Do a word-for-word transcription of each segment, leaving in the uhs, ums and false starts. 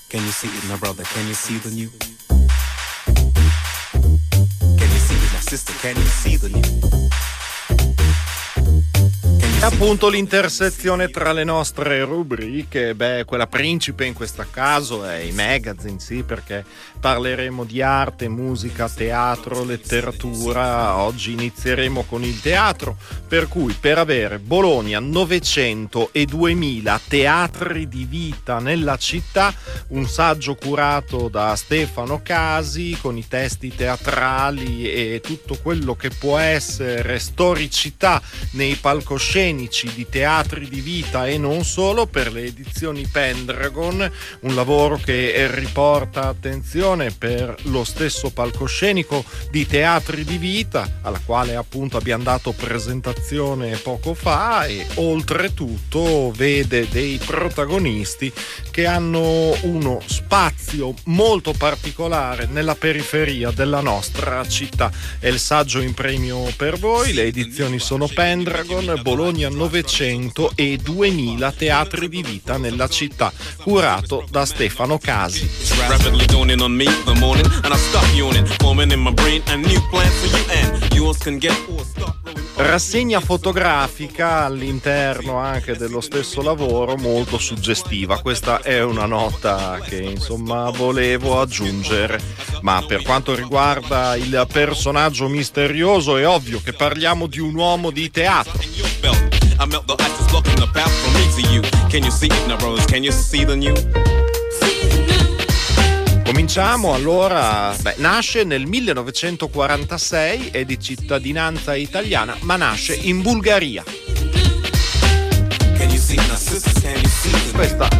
Can you see it, my brother? Can you see the new? Can you see it, my sister? Can you see the new? E appunto l'intersezione tra le nostre rubriche, beh, quella principe in questo caso è i magazine, sì, perché parleremo di arte, musica, teatro, letteratura. Oggi inizieremo con il teatro, per cui per avere Bologna, Novecento e duemila teatri di vita nella città, un saggio curato da Stefano Casi con i testi teatrali e tutto quello che può essere storicità nei palcoscenici di teatri di vita e non solo, per le edizioni Pendragon, un lavoro che riporta attenzione per lo stesso palcoscenico di teatri di vita, alla quale appunto abbiamo dato presentazione poco fa, e oltretutto vede dei protagonisti che hanno uno spazio molto particolare nella periferia della nostra città. È il saggio in premio per voi, le edizioni sono Pendragon, Bologna, Novecento e duemila teatri di vita nella città, curato da Stefano Casi. Rassegna fotografica all'interno anche dello stesso lavoro, molto suggestiva. Questa è una nota che insomma volevo aggiungere. Ma per quanto riguarda il personaggio misterioso, è ovvio che parliamo di un uomo di teatro. Cominciamo allora. Beh, nasce nel millenovecentoquarantasei, è di cittadinanza italiana, ma nasce in Bulgaria. Questa,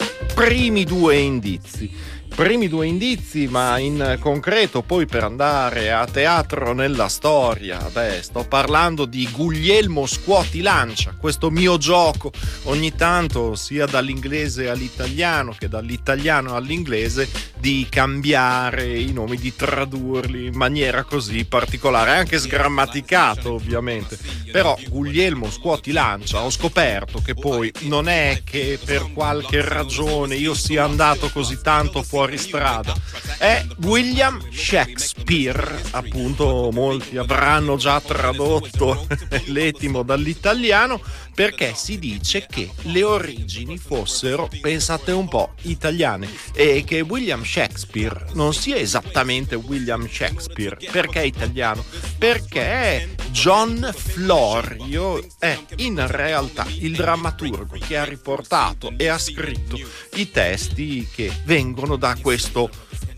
primi due indizi. Primi due indizi, ma in concreto poi per andare a teatro nella storia, beh, sto parlando di Guglielmo Scuoti Lancia, questo mio gioco ogni tanto sia dall'inglese all'italiano che dall'italiano all'inglese di cambiare i nomi, di tradurli in maniera così particolare, anche sgrammaticato ovviamente. Però Guglielmo Scuoti Lancia, ho scoperto che poi non è che per qualche ragione io sia andato così tanto fuori strada, è William Shakespeare, appunto. Molti avranno già tradotto l'etimo dall'italiano, perché si dice che le origini fossero, pensate un po', italiane, e che William Shakespeare non sia esattamente William Shakespeare. Perché italiano? Perché John Florio è in realtà il drammaturgo che ha riportato e ha scritto i testi che vengono da questo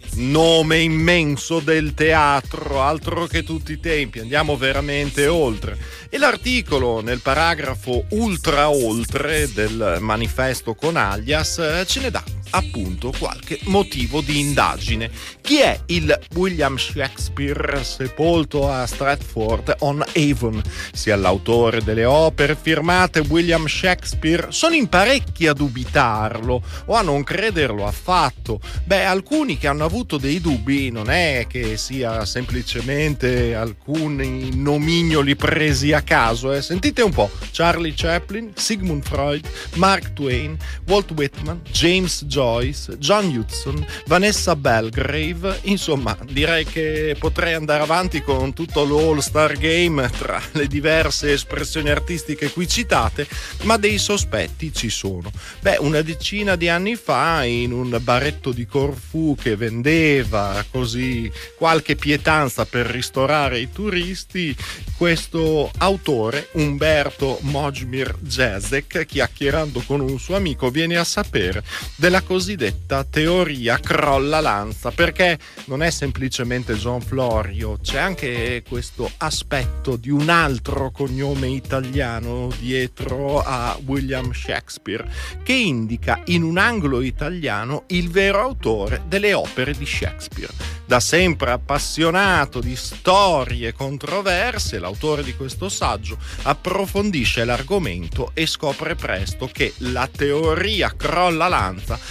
nome immenso del teatro, altro che tutti i tempi, andiamo veramente oltre. E l'articolo nel paragrafo ultra oltre del manifesto con alias ce ne dà appunto qualche motivo di indagine. Chi è il William Shakespeare sepolto a Stratford-on-Avon? Sia l'autore delle opere firmate William Shakespeare? Sono in parecchi a dubitarlo o a non crederlo affatto. Beh, alcuni che hanno avuto dei dubbi non è che sia semplicemente alcuni nomignoli presi a caso, eh. Sentite un po': Charlie Chaplin, Sigmund Freud, Mark Twain, Walt Whitman, James Joyce, John Hudson, Vanessa Belgrave. Insomma, direi che potrei andare avanti con tutto l'All-Star Game tra le diverse espressioni artistiche qui citate, ma dei sospetti ci sono. Beh, una decina di anni fa, in un baretto di Corfù che vendeva così qualche pietanza per ristorare i turisti, questo autore, Umberto Mojmir Jezek, chiacchierando con un suo amico, viene a sapere della cosiddetta teoria crolla lanza, perché non è semplicemente John Florio, c'è anche questo aspetto di un altro cognome italiano dietro a William Shakespeare, che indica in un anglo italiano il vero autore delle opere di Shakespeare. Da sempre appassionato di storie controverse, l'autore di questo saggio approfondisce l'argomento e scopre presto che la teoria crolla lanza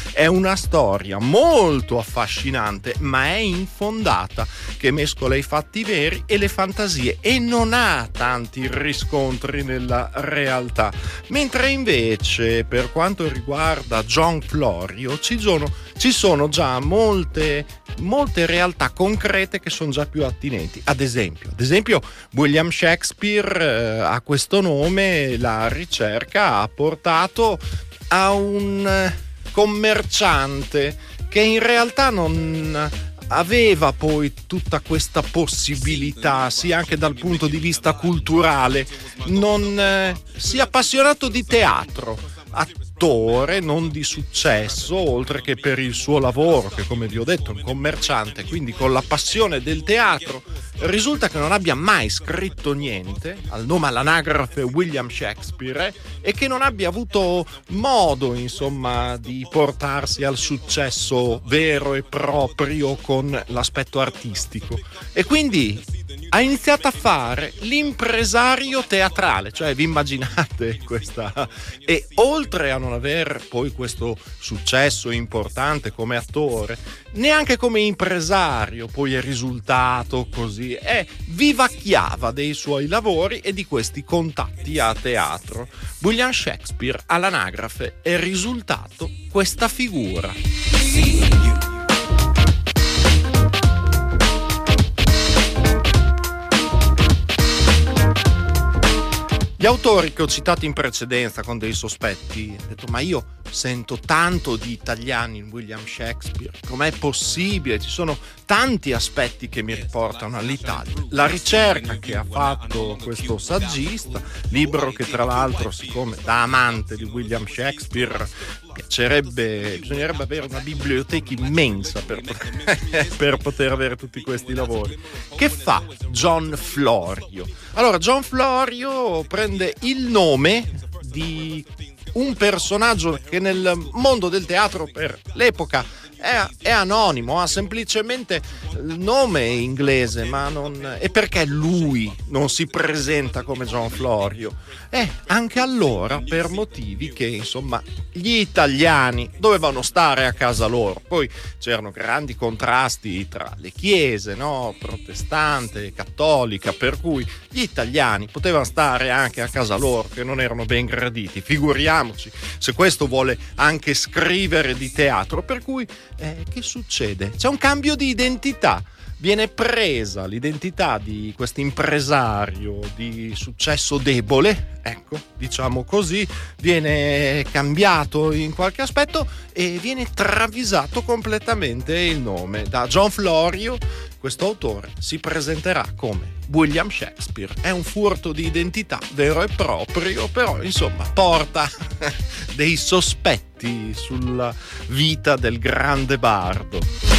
È una storia molto affascinante, ma è infondata, che mescola i fatti veri e le fantasie e non ha tanti riscontri nella realtà. Mentre invece per quanto riguarda John Florio ci sono, ci sono già molte, molte realtà concrete che sono già più attinenti. Ad esempio, ad esempio William Shakespeare eh, ha questo nome, la ricerca ha portato a un commerciante che in realtà non aveva poi tutta questa possibilità, sia anche dal punto di vista culturale, non eh, si è appassionato di teatro, attore non di successo, oltre che per il suo lavoro, che come vi ho detto è un commerciante, quindi con la passione del teatro. Risulta che non abbia mai scritto niente, al nome all'anagrafe William Shakespeare, e che non abbia avuto modo, insomma, di portarsi al successo vero e proprio con l'aspetto artistico. E quindi ha iniziato a fare l'impresario teatrale, cioè vi immaginate questa? E oltre a non aver poi questo successo importante come attore, neanche come impresario poi è risultato così, e vivacchiava dei suoi lavori e di questi contatti a teatro. William Shakespeare all'anagrafe è risultato questa figura. Gli autori che ho citato in precedenza con dei sospetti, ho detto ma io sento tanto di italiani in William Shakespeare, com'è possibile? Ci sono tanti aspetti che mi riportano all'Italia. La ricerca che ha fatto questo saggista, libro che tra l'altro, siccome da amante di William Shakespeare piacerebbe, bisognerebbe avere una biblioteca immensa per poter, per poter avere tutti questi lavori. Che fa John Florio? Allora, John Florio prende il nome di un personaggio che nel mondo del teatro per l'epoca è, è anonimo, ha semplicemente il nome inglese, ma non. E perché lui non si presenta come John Florio? Eh, anche allora per motivi che insomma gli italiani dovevano stare a casa loro. Poi c'erano grandi contrasti tra le chiese, no? Protestante e cattolica, per cui gli italiani potevano stare anche a casa loro, che non erano ben graditi. Figuriamoci se questo vuole anche scrivere di teatro. Per cui eh, che succede? C'è un cambio di identità. Viene presa l'identità di questo impresario di successo debole, ecco, diciamo così, viene cambiato in qualche aspetto e viene travisato completamente il nome. Da John Florio questo autore si presenterà come William Shakespeare. È un furto di identità vero e proprio, però insomma porta dei sospetti sulla vita del grande bardo.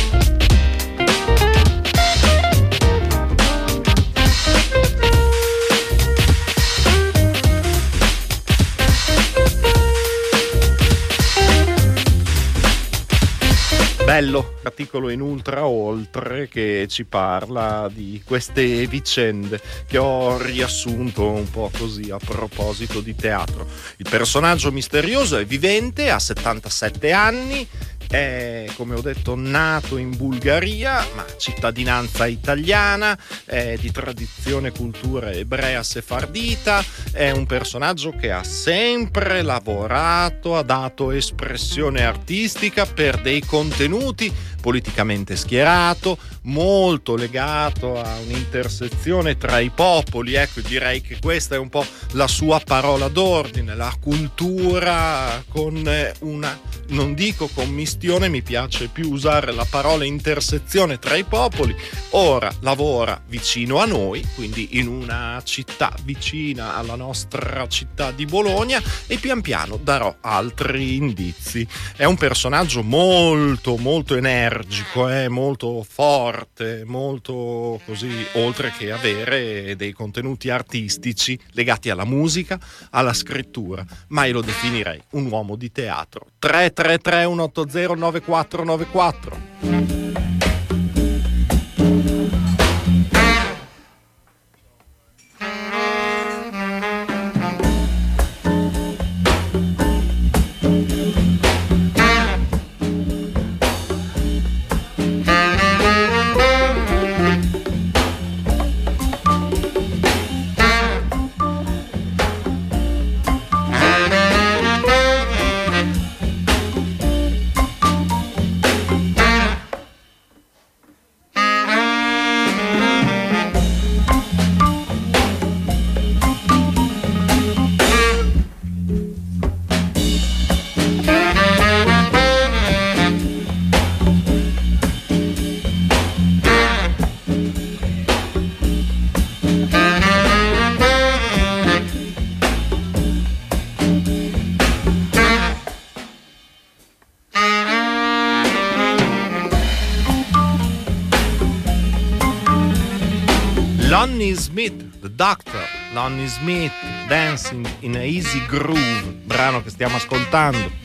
Bello articolo in Ultra Oltre che ci parla di queste vicende che ho riassunto un po' così a proposito di teatro. Il personaggio misterioso è vivente, ha settantasette anni, è, come ho detto, nato in Bulgaria, ma cittadinanza italiana, è di tradizione e cultura ebrea sefardita, è un personaggio che ha sempre lavorato, ha dato espressione artistica per dei contenuti politicamente schierato, molto legato a un'intersezione tra i popoli. Ecco, direi che questa è un po' la sua parola d'ordine, la cultura con una, non dico commistione, mi piace più usare la parola intersezione tra i popoli. Ora lavora vicino a noi, quindi in una città vicina alla nostra città di Bologna, e pian piano darò altri indizi. È un personaggio molto molto energico, è molto forte, molto così, oltre che avere dei contenuti artistici legati alla musica, alla scrittura, ma io lo definirei un uomo di teatro. tre tre tre uno otto zero nove quattro nove quattro. Smith, The Doctor, Lonnie Smith, Dancing in a Easy Groove, brano che stiamo ascoltando.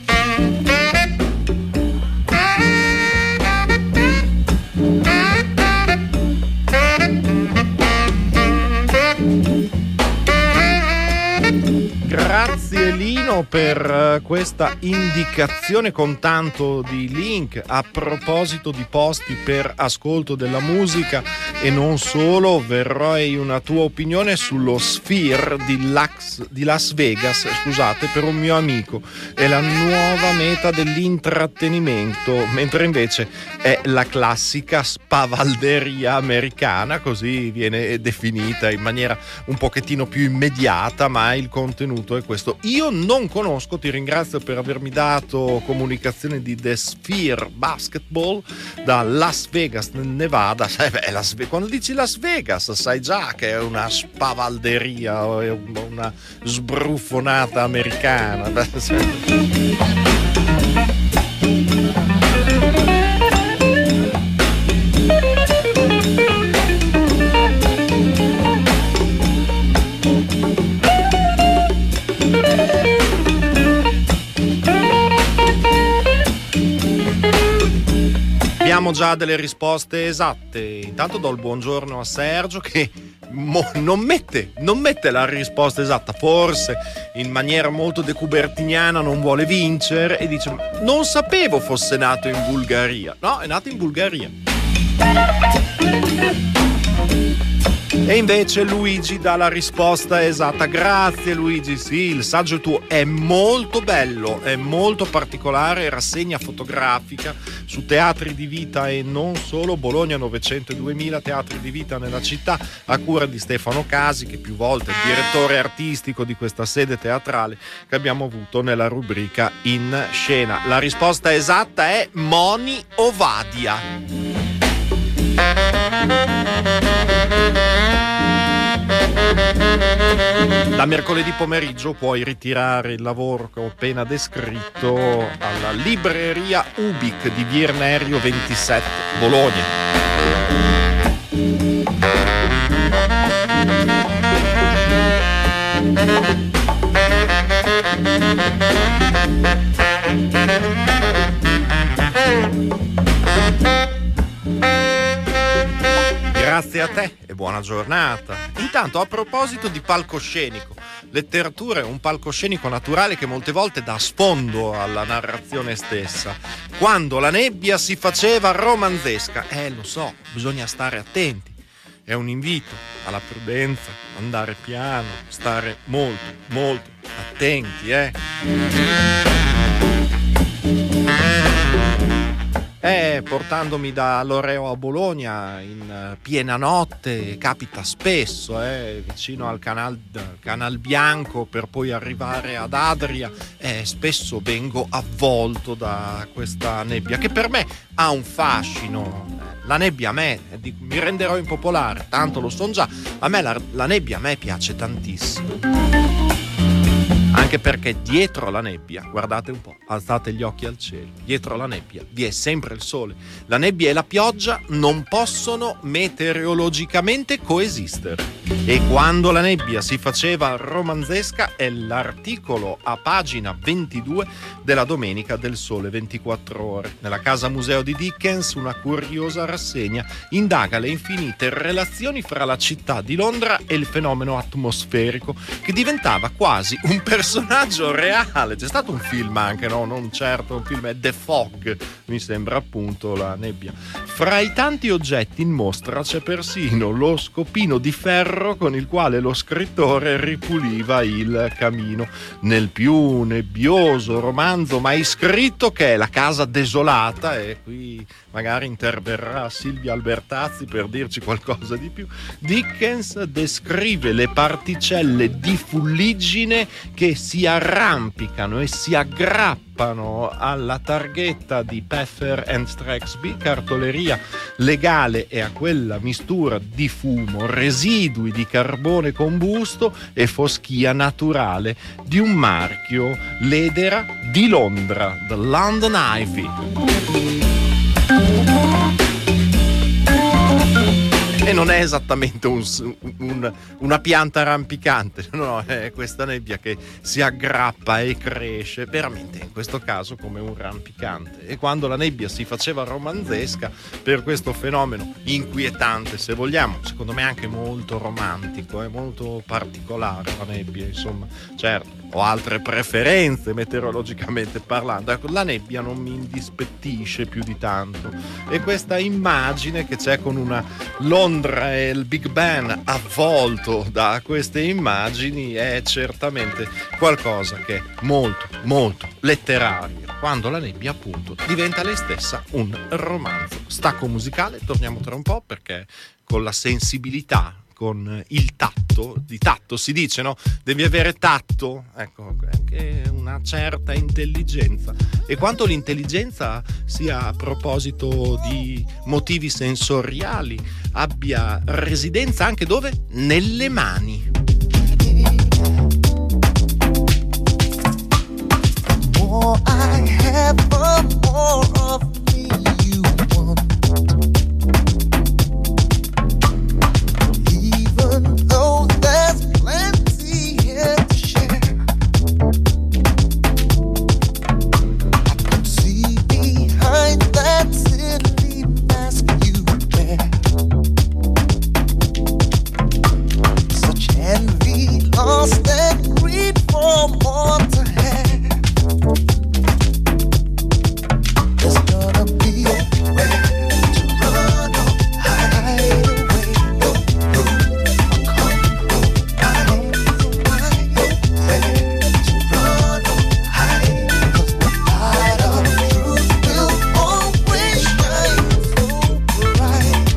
Grazie Lino per questa indicazione con tanto di link a proposito di posti per ascolto della musica e non solo. Vorrei una tua opinione sullo Sphere di, Lax, di Las Vegas, scusate, per un mio amico. È la nuova meta dell'intrattenimento, mentre invece è la classica spavalderia americana, così viene definita in maniera un pochettino più immediata, ma il contenuto è questo. Io non conosco, ti ringrazio per avermi dato comunicazione di The Sphere Basketball da Las Vegas nel Nevada. Eh beh, Las Ve- quando dici Las Vegas sai già che è una spavalderia, è una sbruffonata americana. Abbiamo già delle risposte esatte. Intanto do il buongiorno a Sergio che mo- non, mette, non mette la risposta esatta, forse in maniera molto decubertiniana non vuole vincere e dice: non sapevo fosse nato in Bulgaria. No, è nato in Bulgaria. E invece Luigi dà la risposta esatta. Grazie Luigi, sì, il saggio tuo è molto bello, è molto particolare, rassegna fotografica su teatri di vita e non solo. Bologna novecento e duemila teatri di vita nella città, a cura di Stefano Casi, che più volte è il direttore artistico di questa sede teatrale che abbiamo avuto nella rubrica In Scena. La risposta esatta è Moni Ovadia. Da mercoledì pomeriggio puoi ritirare il lavoro che ho appena descritto alla libreria Ubic di Via Irnerio ventisette, Bologna. Grazie a te e buona giornata. Intanto, a proposito di palcoscenico, letteratura è un palcoscenico naturale che molte volte dà sfondo alla narrazione stessa. Quando la nebbia si faceva romanzesca, eh lo so, bisogna stare attenti. È un invito alla prudenza, andare piano, stare molto, molto attenti, eh. Eh, portandomi da Loreo a Bologna in piena notte, capita spesso, eh, vicino al canal, canal Bianco per poi arrivare ad Adria, eh, spesso vengo avvolto da questa nebbia che per me ha un fascino. La nebbia a me, mi renderò impopolare, tanto lo son già, a me la, la nebbia a me piace tantissimo. Anche perché dietro la nebbia, guardate un po', alzate gli occhi al cielo, dietro la nebbia vi è sempre il sole. La nebbia e la pioggia non possono meteorologicamente coesistere. E quando la nebbia si faceva romanzesca è l'articolo a pagina ventidue della Domenica del Sole ventiquattro ore. Nella casa museo di Dickens una curiosa rassegna indaga le infinite relazioni fra la città di Londra e il fenomeno atmosferico che diventava quasi un personaggio reale. C'è stato un film anche, no? Non certo un film, è The Fog, mi sembra appunto la nebbia. Fra i tanti oggetti in mostra c'è persino lo scopino di ferro con il quale lo scrittore ripuliva il camino nel più nebbioso romanzo mai scritto, che è La casa desolata, e qui magari interverrà Silvia Albertazzi per dirci qualcosa di più. Dickens descrive le particelle di fuliggine che si arrampicano e si aggrappano alla targhetta di Pfeffer and Strexby, cartoleria legale, e a quella mistura di fumo, residui di carbone combusto e foschia naturale di un marchio ledera di Londra, The London Ivy. e non è esattamente un, un, una pianta rampicante, no, è questa nebbia che si aggrappa e cresce veramente in questo caso come un rampicante. E quando la nebbia si faceva romanzesca per questo fenomeno inquietante, se vogliamo, secondo me anche molto romantico, è molto particolare la nebbia, insomma, certo, ho altre preferenze meteorologicamente parlando, ecco, la nebbia non mi indispettisce più di tanto, e questa immagine che c'è con una Londra e il Big Ben avvolto da queste immagini è certamente qualcosa che è molto molto letterario, quando la nebbia appunto diventa lei stessa un romanzo. Stacco musicale, torniamo tra un po', perché con la sensibilità, con il tatto, di tatto si dice, no? Devi avere tatto, ecco, anche una certa intelligenza. E quanto l'intelligenza sia, a proposito di motivi sensoriali, abbia residenza anche dove? Nelle mani. More I have, the more of me you want. Even though there's plenty here to share, I can see behind that silly mask you wear. Such envy, lost and greed for more to have. There's gonna be a way to run or hide away. No room for compromise. Where to run or hide, 'cause the light of truth will always shine so bright.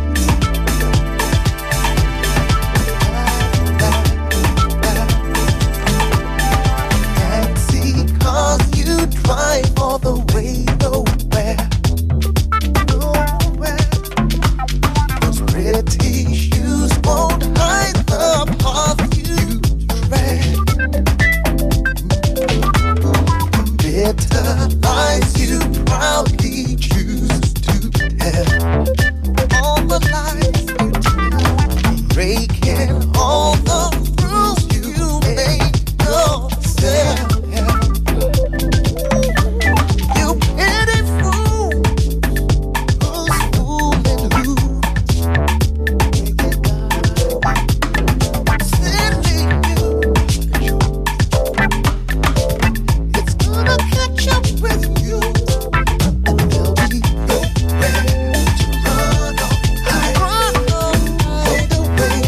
Taxi cars you drive all the way nowhere, nowhere. Those pretty shoes won't hide the path you tread. Bitter lies you proudly choose to tell. All the lies you tell, breaking all the rules you made yourself. You pity fool, who's fooling who? Silly you, it's gonna catch up with you, and there'll be nowhere to run or hide, run or hide away.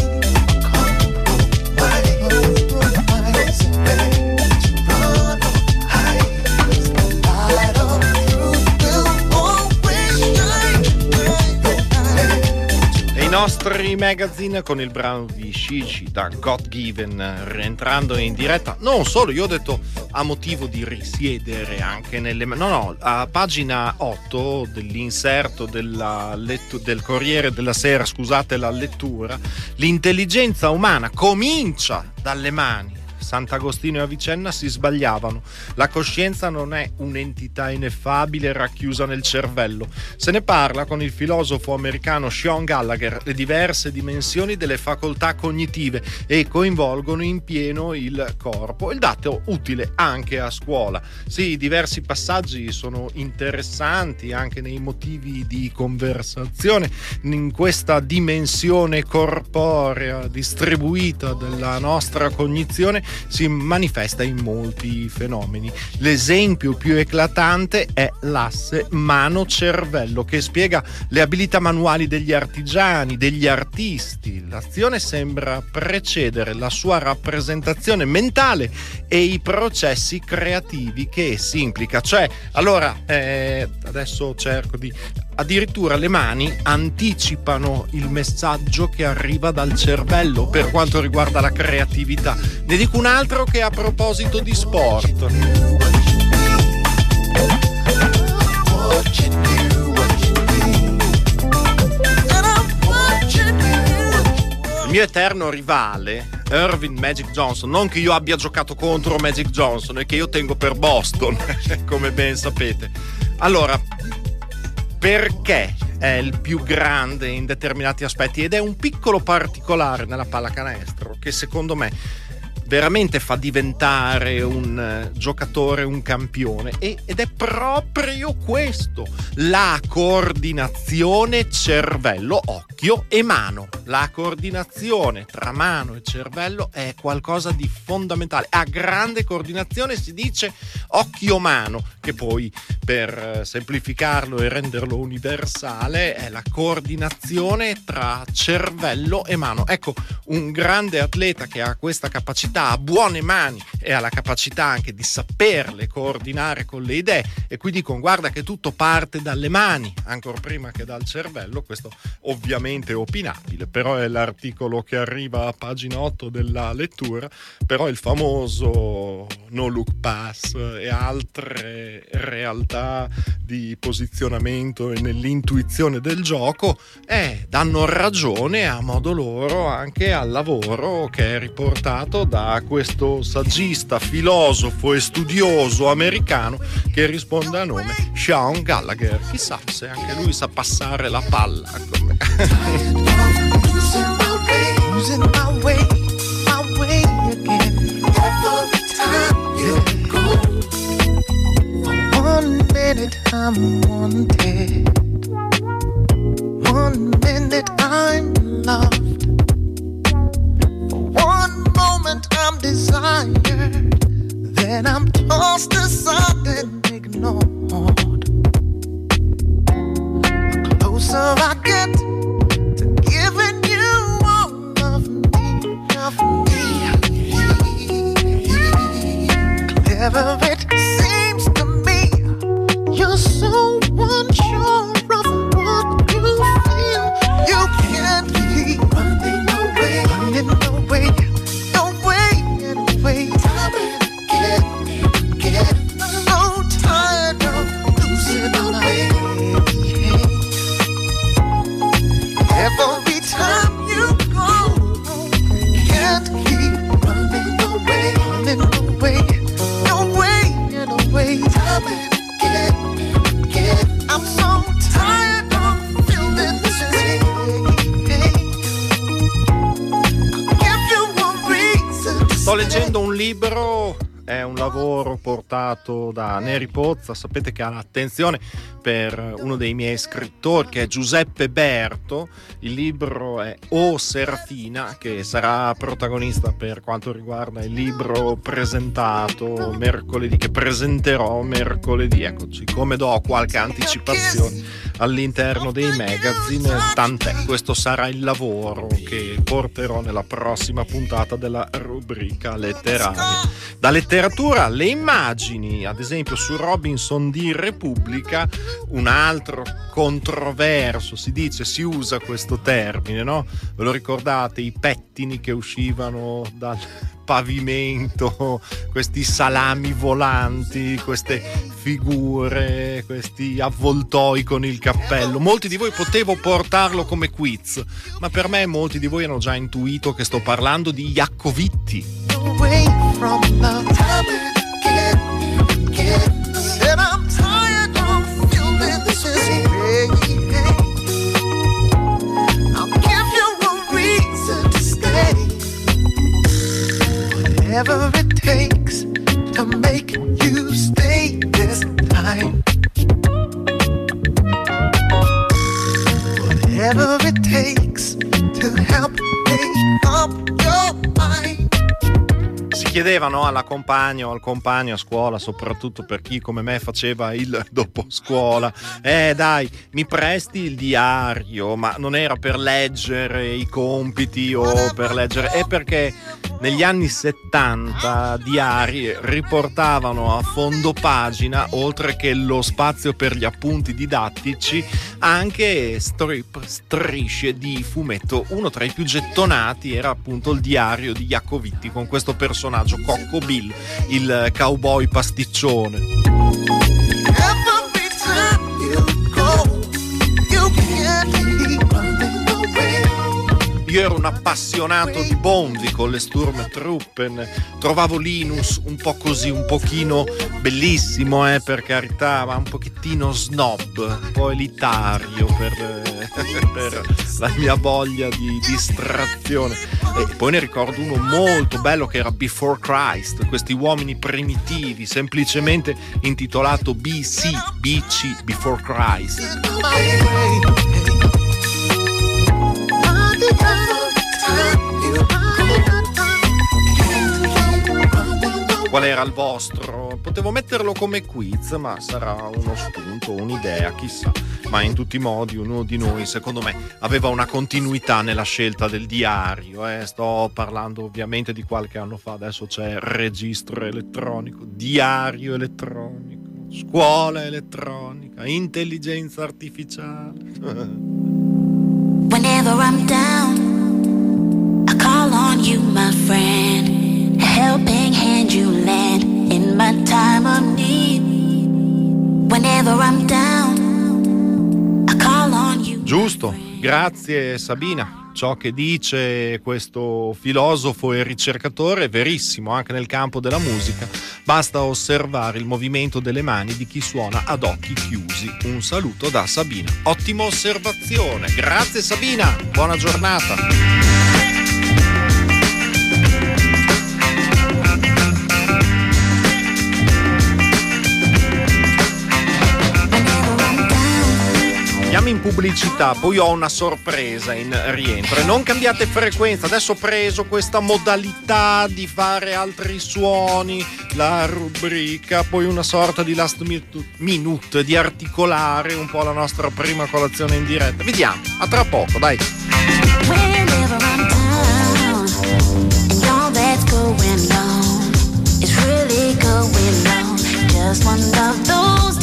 Compromise, compromise, to run or hide. The light of truth will always shine, shine. E i nostri magazine con il brano di Shishi da God Given, rientrando in diretta. Non solo, io ho detto a motivo di risiedere anche nelle... No, no, a pagina otto dell'inserto della lettu- del Corriere della Sera, scusate la lettura, l'intelligenza umana comincia dalle mani. Sant'Agostino e Avicenna si sbagliavano. La coscienza non è un'entità ineffabile racchiusa nel cervello. Se ne parla con il filosofo americano Sean Gallagher. Le diverse dimensioni delle facoltà cognitive e coinvolgono in pieno il corpo. Il dato utile anche a scuola. Sì, diversi passaggi sono interessanti anche nei motivi di conversazione in questa dimensione corporea distribuita della nostra cognizione. Si manifesta in molti fenomeni. L'esempio più eclatante è l'asse mano-cervello, che spiega le abilità manuali degli artigiani, degli artisti. L'azione sembra precedere la sua rappresentazione mentale e i processi creativi che essi implica. Cioè, allora, eh, adesso cerco di... Addirittura le mani anticipano il messaggio che arriva dal cervello per quanto riguarda la creatività. Ne dico un altro che a proposito di sport. Il mio eterno rivale Earvin Magic Johnson, non che io abbia giocato contro Magic Johnson, è che io tengo per Boston come ben sapete. Allora, perché è il più grande in determinati aspetti ed è un piccolo particolare nella pallacanestro che secondo me veramente fa diventare un uh, giocatore un campione e, ed è proprio questo, la coordinazione cervello, occhio e mano. La coordinazione tra mano e cervello è qualcosa di fondamentale. A grande coordinazione si dice occhio-mano, che poi per uh, semplificarlo e renderlo universale è la coordinazione tra cervello e mano. Ecco, un grande atleta che ha questa capacità, ha buone mani e ha la capacità anche di saperle coordinare con le idee, e qui dicono guarda che tutto parte dalle mani ancora prima che dal cervello. Questo ovviamente è opinabile, però è l'articolo che arriva a pagina otto della lettura. Però il famoso no look pass e altre realtà di posizionamento e nell'intuizione del gioco eh, danno ragione a modo loro anche al lavoro che è riportato da questo saggista, filosofo e studioso americano che risponde a nome Sean Gallagher. Chissà se anche lui sa passare la palla come Losing my way, my way again. Every time you go, for one minute I'm wanted, one minute I'm loved, for one moment I'm desired, then I'm tossed aside and ignored. The closer I get to giving you all of me, of me, clever it seems to me, you're so unsure of what you feel. You can't keep running away, running away, away and away. Time and again, again. So tired of losing my way. Every time you go, can't keep running away, running away, away and away. Time and again, again. I'm so tired of feeling this way. I'll give you a reason to Sto stay. leggendo un libro, è un lavoro portato da Neri Pozza. Sapete che ha l'attenzione per uno dei miei scrittori che è Giuseppe Berto. Il libro è O Serafina, che sarà protagonista per quanto riguarda il libro presentato mercoledì, che presenterò mercoledì. Eccoci, come do qualche anticipazione all'interno dei magazine, tant'è, questo sarà il lavoro che porterò nella prossima puntata della rubrica letteraria. Da letteratura alle immagini, ad esempio su Robinson di Repubblica, un altro controverso, si dice, si usa questo termine, no? Ve lo ricordate, i pettini che uscivano dal pavimento, questi salami volanti, queste figure, questi avvoltoi con il cappello. Molti di voi potevo portarlo come quiz, ma per me molti di voi hanno già intuito che sto parlando di Iaccovitti. Away from love. Time and again, again. Said I'm tired of feeling this way. I'll give you a reason to stay. Whatever it takes to make you stay this time. Whatever it takes to help make up your mind. Si chiedevano alla compagna o al compagno a scuola, soprattutto per chi come me faceva il dopo scuola, eh dai, mi presti il diario? Ma non era per leggere i compiti o per leggere, è perché negli anni settanta diari riportavano a fondo pagina, oltre che lo spazio per gli appunti didattici, anche strip, strisce di fumetto. Uno tra i più gettonati era appunto il diario di Iaccovitti, con questo personaggio Cocco Bill, il cowboy pasticcione. Every time you go, you can't keep running away. Io ero un appassionato di Bonvi con le Sturmtruppen, trovavo Linus un po' così, un pochino bellissimo, eh, per carità, ma un pochettino snob, un po' elitario per, per la mia voglia di distrazione. E poi ne ricordo uno molto bello che era Before Christ, questi uomini primitivi, semplicemente intitolato B C, B C, Before Christ. Qual era il vostro? Potevo metterlo come quiz, ma sarà uno spunto, un'idea, chissà. Ma in tutti i modi uno di noi, secondo me, aveva una continuità nella scelta del diario. Eh? Sto parlando ovviamente di qualche anno fa, adesso c'è registro elettronico, diario elettronico, scuola elettronica, intelligenza artificiale. Whenever I'm down, I call on you, my friend. A helping hand you lend in my time of need. Whenever I'm down, I call on you. Giusto, grazie Sabina. Ciò che dice questo filosofo e ricercatore è verissimo anche nel campo della musica. Basta osservare il movimento delle mani di chi suona ad occhi chiusi. Un saluto da Sabina. Ottima osservazione. Grazie Sabina. Buona giornata. Andiamo in pubblicità, poi ho una sorpresa in rientro e non cambiate frequenza. Adesso ho preso questa modalità di fare altri suoni, la rubrica, poi una sorta di last minute, di articolare un po' la nostra prima colazione in diretta. Vediamo, a tra poco, dai. Whenever I'm down, and all that's going on, it's really going on. Just one of those